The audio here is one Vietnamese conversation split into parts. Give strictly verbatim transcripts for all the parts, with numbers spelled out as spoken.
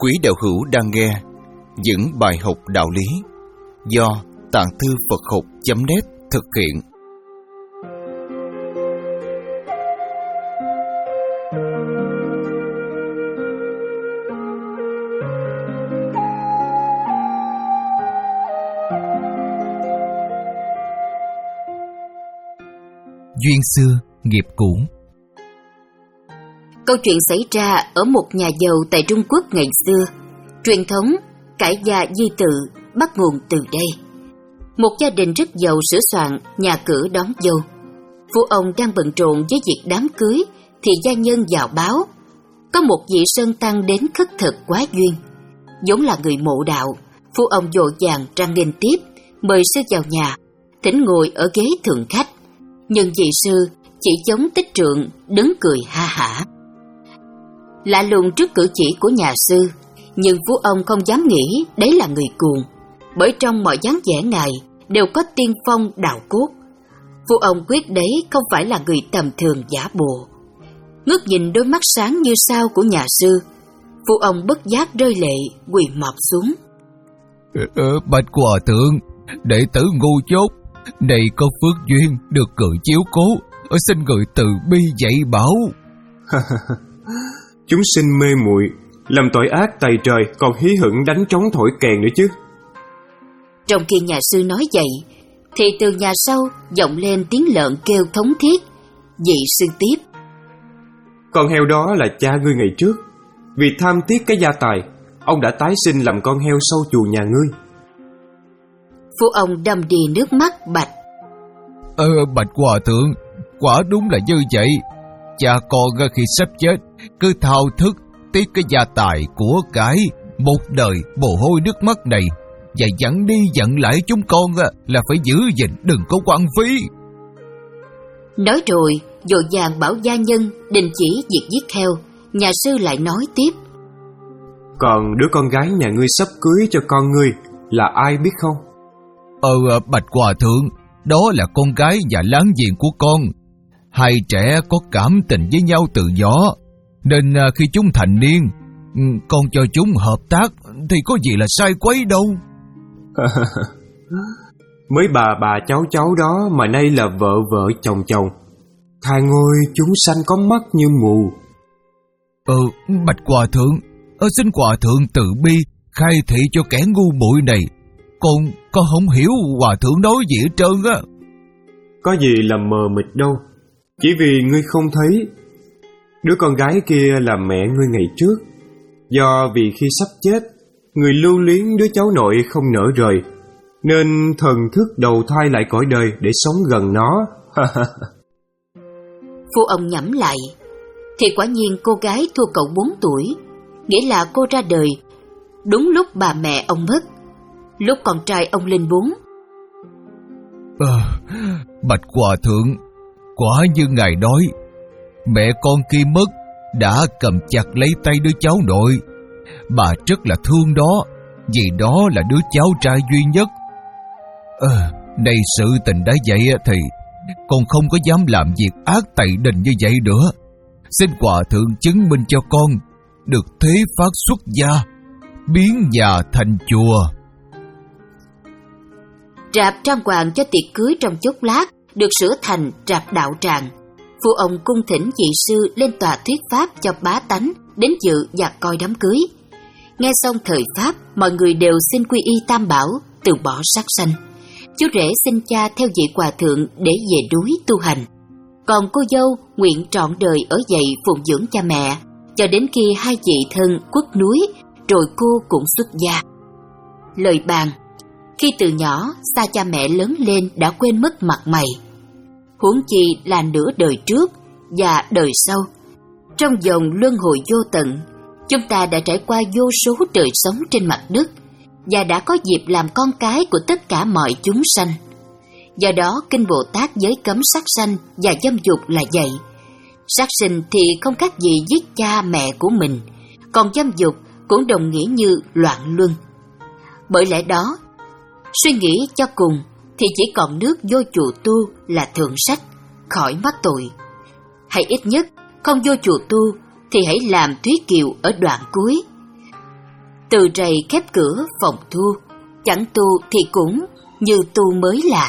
Quý đạo hữu đang nghe những bài học đạo lý do Tạng Thư Phật Học chấm net thực hiện. Duyên xưa, nghiệp cũ. Câu chuyện xảy ra ở một nhà giàu tại Trung Quốc ngày xưa. Truyền thống cải gia di tự bắt nguồn từ đây. Một gia đình rất giàu sửa soạn nhà cửa đón dâu. Phu ông đang bận rộn với việc đám cưới thì gia nhân vào báo có một vị sơn tăng đến khất thực quá duyên. Vốn là người mộ đạo, phu ông vội vàng ra nghênh tiếp, mời sư vào nhà, thỉnh ngồi ở ghế thượng khách. Nhưng vị sư chỉ chống tích trượng, đứng cười ha hả. Lạ lùng trước cử chỉ của nhà sư, nhưng phú ông không dám nghĩ đấy là người cuồng, bởi trong mọi dáng vẻ ngài đều có tiên phong đạo cốt. Phú ông quyết đấy không phải là người tầm thường giả bộ. Ngước nhìn đôi mắt sáng như sao của nhà sư, phú ông bất giác rơi lệ, quỳ mọp xuống. Ờ, bạch hòa thượng, đệ tử ngu dốt, này có phước duyên được người chiếu cố, xin người từ bi dạy bảo. Chúng sinh mê muội, làm tội ác tày trời, còn hí hửng đánh trống thổi kèn nữa chứ. Trong khi nhà sư nói vậy, thì từ nhà sau vọng lên tiếng lợn kêu thống thiết. Vị sư tiếp: Con heo đó là cha ngươi ngày trước. Vì tham tiếc cái gia tài, ông đã tái sinh làm con heo sau chùa nhà ngươi. Phu ông đầm đìa nước mắt bạch: Ờ, bạch hòa thượng, quả đúng là như vậy. Cha con khi sắp chết cứ thao thức tiếc cái gia tài của cải một đời mồ hôi nước mắt này, và dặn đi dặn lại chúng con là phải giữ gìn, đừng có quăng phí. Nói rồi vội vàng bảo gia nhân đình chỉ việc giết heo. Nhà sư lại nói tiếp: Còn đứa con gái nhà ngươi sắp cưới cho con ngươi là ai biết không? Ờ, bạch hòa thượng, đó là con gái nhà láng giềng của con. Hai trẻ có cảm tình với nhau từ nhỏ, nên khi chúng thành niên, con cho chúng hợp tác thì có gì là sai quấy đâu. Mới bà bà cháu cháu đó mà nay là vợ vợ chồng chồng. Thai ngôi chúng sanh có mắt như mù. Ừ, bạch hòa thượng, ở xin hòa thượng từ bi khai thị cho kẻ ngu muội này. Con con không hiểu hòa thượng nói gì hết trơn á. Có gì là mờ mịt đâu, chỉ vì ngươi không thấy. Đứa con gái kia là mẹ ngươi ngày trước. Do vì khi sắp chết, người lưu luyến đứa cháu nội không nỡ rời, nên thần thức đầu thai lại cõi đời để sống gần nó. Phu ông nhẩm lại, thì quả nhiên cô gái thua cậu bốn tuổi, nghĩa là cô ra đời đúng lúc bà mẹ ông mất, lúc con trai ông lên bốn. Ờ, bạch hòa thượng, quả như ngài nói, mẹ con kia mất đã cầm chặt lấy tay đứa cháu nội. Bà rất là thương đó, vì đó là đứa cháu trai duy nhất. Ờ, này sự tình đã vậy thì con không có dám làm việc ác tày đình như vậy nữa. Xin hòa thượng chứng minh cho con được thế phát xuất gia, biến nhà thành chùa. Rạp trang hoàng cho tiệc cưới trong chốc lát được sửa thành rạp đạo tràng. Phu ông cung thỉnh vị sư lên tòa thuyết pháp cho bá tánh đến dự và coi đám cưới. Nghe xong thời pháp, mọi người đều xin quy y tam bảo, từ bỏ sát sanh. Chú rể xin cha theo vị hòa thượng để về núi tu hành. Còn cô dâu nguyện trọn đời ở dậy phụng dưỡng cha mẹ, cho đến khi hai vị thân khuất núi, rồi cô cũng xuất gia. Lời bàn: khi từ nhỏ xa cha mẹ lớn lên đã quên mất mặt mày, huống chi là nửa đời trước và đời sau. Trong vòng luân hồi vô tận, chúng ta đã trải qua vô số đời sống trên mặt đất và đã có dịp làm con cái của tất cả mọi chúng sanh. Do đó Kinh Bồ Tát giới cấm sát sanh và dâm dục là vậy. Sát sinh thì không khác gì giết cha mẹ của mình, còn dâm dục cũng đồng nghĩa như loạn luân. Bởi lẽ đó, suy nghĩ cho cùng thì chỉ còn nước vô chùa tu là thượng sách, khỏi mắc tội. Hay ít nhất không vô chùa tu thì hãy làm Thúy Kiều ở đoạn cuối. từ rầy khép cửa phòng thu, chẳng tu thì cũng như tu mới lạ.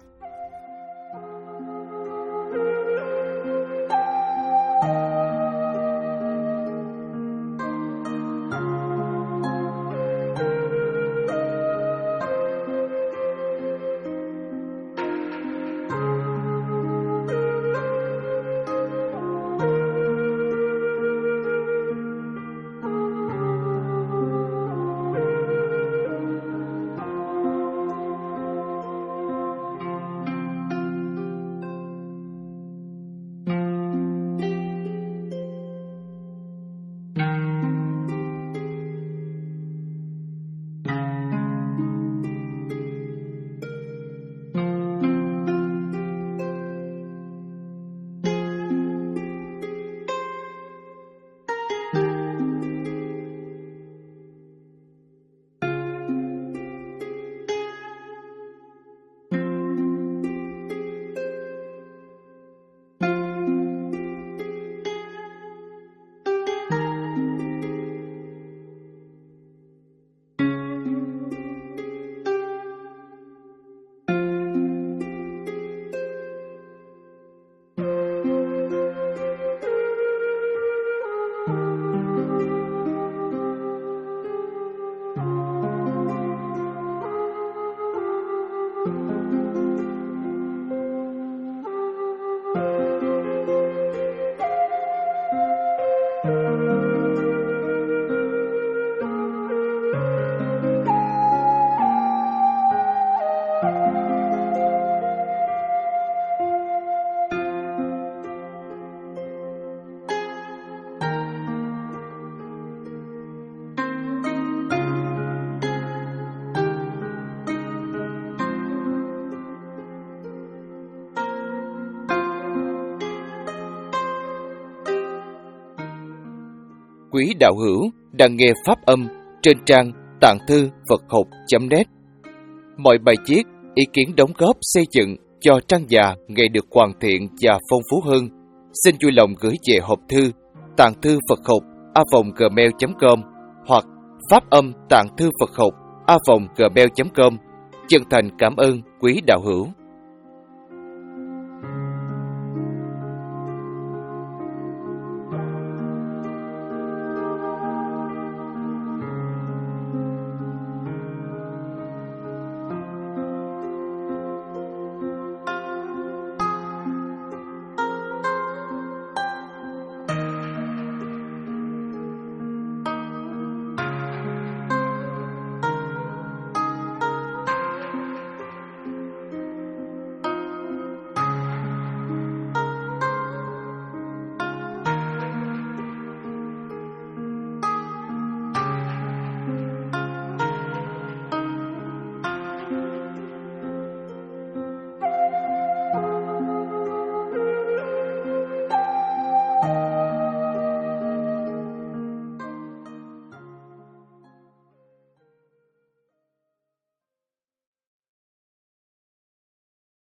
Quý đạo hữu đang nghe pháp âm trên trang tạng thư Phật học chấm net. Mọi bài viết, ý kiến đóng góp xây dựng cho trang già ngày được hoàn thiện và phong phú hơn, xin vui lòng gửi về hộp thư tạng thư Phật học a vòng gmail chấm com hoặc pháp âm tạng thư Phật học a vòng gmail chấm com. Chân thành cảm ơn quý đạo hữu.